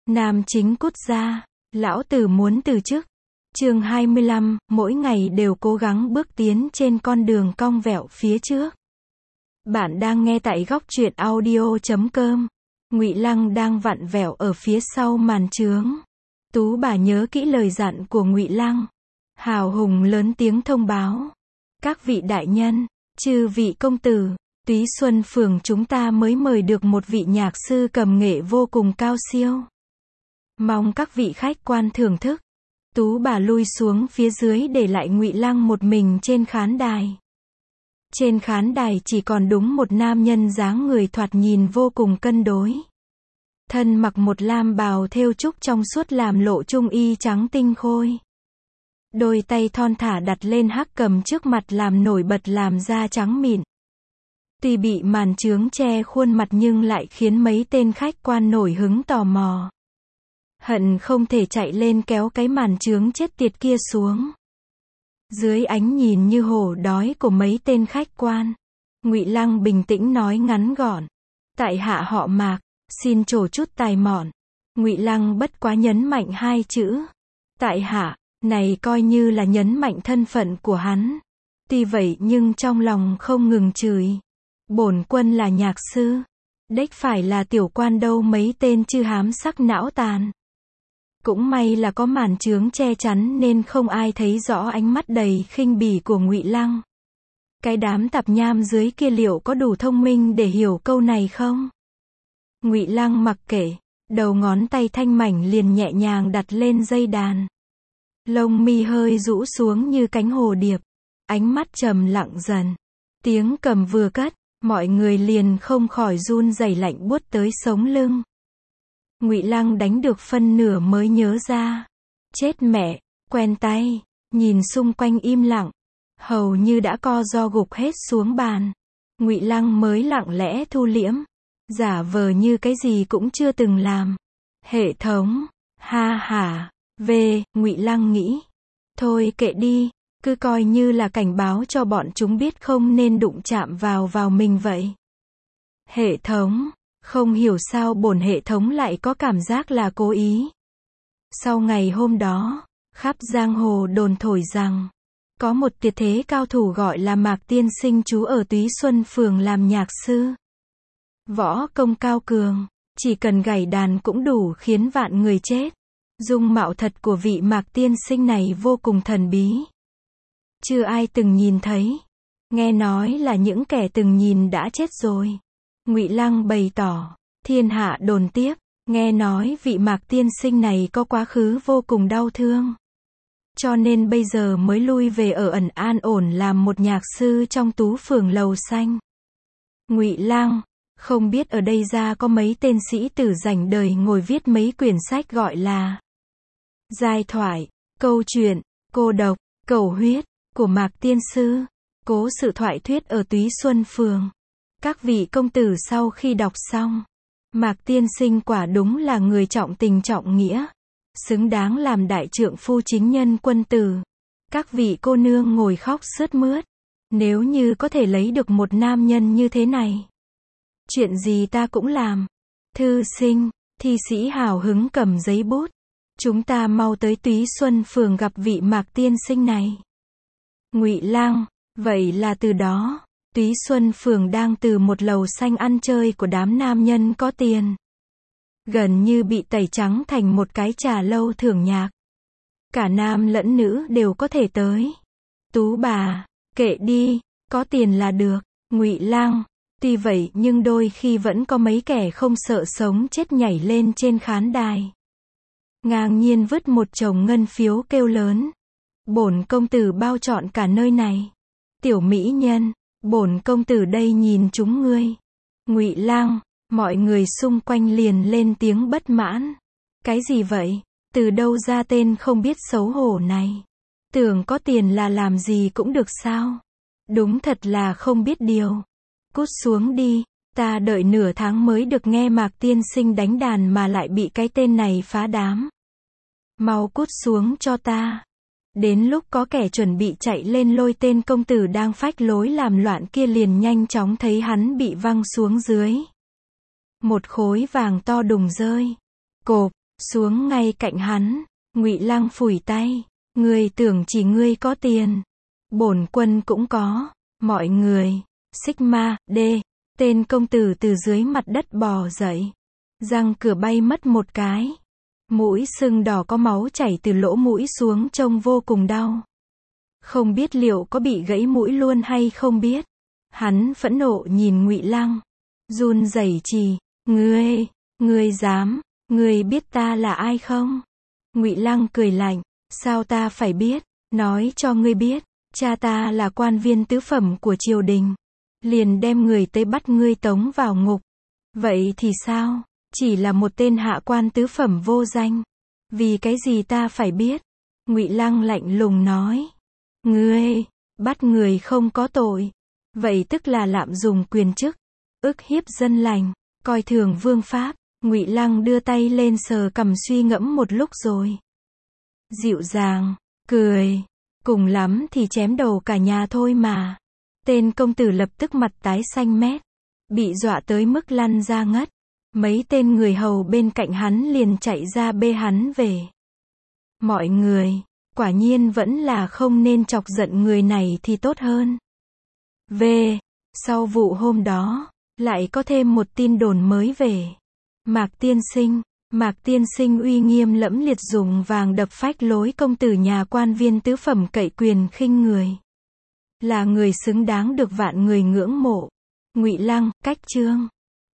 Nam chính cút ra, lão tử muốn từ chức. Chương 25, mỗi ngày đều cố gắng bước tiến trên con đường cong vẹo phía trước. Bạn đang nghe tại góc truyện audio.com. Ngụy Lăng đang vặn vẹo ở phía sau màn chướng. Tú bà nhớ kỹ lời dặn của Ngụy Lăng. Hào hùng lớn tiếng thông báo. Các vị đại nhân, chư vị công tử, Túy Xuân phường chúng ta mới mời được một vị nhạc sư cầm nghệ vô cùng cao siêu. Mong các vị khách quan thưởng thức. Tú bà lui xuống phía dưới để lại Ngụy Lăng một mình trên khán đài. Trên khán đài chỉ còn đúng một nam nhân dáng người thoạt nhìn vô cùng cân đối. Thân mặc một lam bào thêu trúc trong suốt làm lộ trung y trắng tinh khôi. Đôi tay thon thả đặt lên hắc cầm trước mặt làm nổi bật làm da trắng mịn. Tuy bị màn chướng che khuôn mặt nhưng lại khiến mấy tên khách quan nổi hứng tò mò. Hận không thể chạy lên kéo cái màn chướng chết tiệt kia xuống. Dưới ánh nhìn như hổ đói của mấy tên khách quan, Ngụy Lăng bình tĩnh nói ngắn gọn. Tại hạ họ Mạc, xin trổ chút tài mọn. Ngụy Lăng bất quá nhấn mạnh hai chữ. Tại hạ, này coi như là nhấn mạnh thân phận của hắn. Tuy vậy nhưng trong lòng không ngừng chửi. Bổn quân là nhạc sư. Đếch phải là tiểu quan đâu mấy tên chư hám sắc não tàn. Cũng may là có màn chướng che chắn nên không ai thấy rõ ánh mắt đầy khinh bỉ của Ngụy Lăng. Cái đám tạp nham dưới kia liệu có đủ thông minh để hiểu câu này không? Ngụy Lăng mặc kệ, đầu ngón tay thanh mảnh liền nhẹ nhàng đặt lên dây đàn. Lông mi hơi rũ xuống như cánh hồ điệp, ánh mắt trầm lặng dần. Tiếng cầm vừa cất, mọi người liền không khỏi run rẩy lạnh buốt tới sống lưng. Ngụy Lăng đánh được phân nửa mới nhớ ra. Chết mẹ, quen tay, nhìn xung quanh im lặng, hầu như đã co ro gục hết xuống bàn. Ngụy Lăng mới lặng lẽ thu liễm, giả vờ như cái gì cũng chưa từng làm. Hệ thống, ha hả, Ngụy Lăng nghĩ. Thôi kệ đi, cứ coi như là cảnh báo cho bọn chúng biết không nên đụng chạm vào mình vậy. Hệ thống. Không hiểu sao bổn hệ thống lại có cảm giác là cố ý. Sau ngày hôm đó, khắp giang hồ đồn thổi rằng, có một tuyệt thế cao thủ gọi là Mạc Tiên Sinh trú ở Túy Xuân phường làm nhạc sư. Võ công cao cường, chỉ cần gảy đàn cũng đủ khiến vạn người chết. Dung mạo thật của vị Mạc Tiên Sinh này vô cùng thần bí. Chưa ai từng nhìn thấy. Nghe nói là những kẻ từng nhìn đã chết rồi. Ngụy Lăng bày tỏ, thiên hạ đồn tiếp, nghe nói vị Mạc Tiên Sinh này có quá khứ vô cùng đau thương. Cho nên bây giờ mới lui về ở ẩn an ổn làm một nhạc sư trong Tú phường lầu xanh. Ngụy Lăng, không biết ở đây ra có mấy tên sĩ tử rảnh đời ngồi viết mấy quyển sách gọi là giai thoại, câu chuyện, cô độc, cầu huyết, của Mạc Tiên Sư, cố sự thoại thuyết ở Túy Xuân phường. Các vị công tử sau khi đọc xong, Mạc Tiên Sinh quả đúng là người trọng tình trọng nghĩa, xứng đáng làm đại trượng phu chính nhân quân tử. Các vị cô nương ngồi khóc sướt mướt, nếu như có thể lấy được một nam nhân như thế này, chuyện gì ta cũng làm. Thư sinh, thi sĩ hào hứng cầm giấy bút, chúng ta mau tới Túy Xuân phường gặp vị Mạc Tiên Sinh này. Ngụy Lăng, vậy là từ đó, Túy Xuân phường đang từ một lầu xanh ăn chơi của đám nam nhân có tiền, gần như bị tẩy trắng thành một cái trà lâu thưởng nhạc. Cả nam lẫn nữ đều có thể tới. Tú bà, kệ đi, có tiền là được. Ngụy Lăng, tuy vậy nhưng đôi khi vẫn có mấy kẻ không sợ sống chết nhảy lên trên khán đài, ngang nhiên vứt một chồng ngân phiếu kêu lớn. Bổn công tử bao trọn cả nơi này. Tiểu mỹ nhân, bổn công tử đây nhìn chúng ngươi. Ngụy Lăng, mọi người xung quanh liền lên tiếng bất mãn. Cái gì vậy? Từ đâu ra tên không biết xấu hổ này? Tưởng có tiền là làm gì cũng được sao? Đúng thật là không biết điều. Cút xuống đi, ta đợi nửa tháng mới được nghe Mạc Tiên Sinh đánh đàn mà lại bị cái tên này phá đám. Mau cút xuống cho ta. Đến lúc có kẻ chuẩn bị chạy lên lôi tên công tử đang phách lối làm loạn kia liền nhanh chóng thấy hắn bị văng xuống dưới. Một khối vàng to đùng rơi. Cộp, xuống ngay cạnh hắn. Ngụy Lăng phủi tay, ngươi tưởng chỉ ngươi có tiền, bổn quân cũng có. Mọi người, Sigma, D, tên công tử từ dưới mặt đất bò dậy, răng cửa bay mất một cái, mũi sưng đỏ có máu chảy từ lỗ mũi xuống trông vô cùng đau. Không biết liệu có bị gãy mũi luôn hay không biết. Hắn phẫn nộ nhìn Ngụy Lăng, run rẩy chì, ngươi dám, ngươi biết ta là ai không? Ngụy Lăng cười lạnh, sao ta phải biết, nói cho ngươi biết, cha ta là quan viên tứ phẩm của triều đình, liền đem người tới bắt ngươi tống vào ngục. Vậy thì sao, chỉ là một tên hạ quan tứ phẩm vô danh, vì cái gì ta phải biết? Ngụy Lăng lạnh lùng nói, ngươi bắt người không có tội, vậy tức là lạm dụng quyền chức, ức hiếp dân lành, coi thường vương pháp. Ngụy Lăng đưa tay lên sờ cằm suy ngẫm một lúc rồi dịu dàng cười, cùng lắm thì chém đầu cả nhà thôi mà. Tên công tử lập tức mặt tái xanh mét, bị dọa tới mức lăn ra ngất. Mấy tên người hầu bên cạnh hắn liền chạy ra bê hắn về. Mọi người, quả nhiên vẫn là không nên chọc giận người này thì tốt hơn. Sau vụ hôm đó, lại có thêm một tin đồn mới về. Mạc tiên sinh uy nghiêm lẫm liệt dùng vàng đập phách lối công tử nhà quan viên tứ phẩm cậy quyền khinh người. Là người xứng đáng được vạn người ngưỡng mộ. Ngụy Lăng, cách chương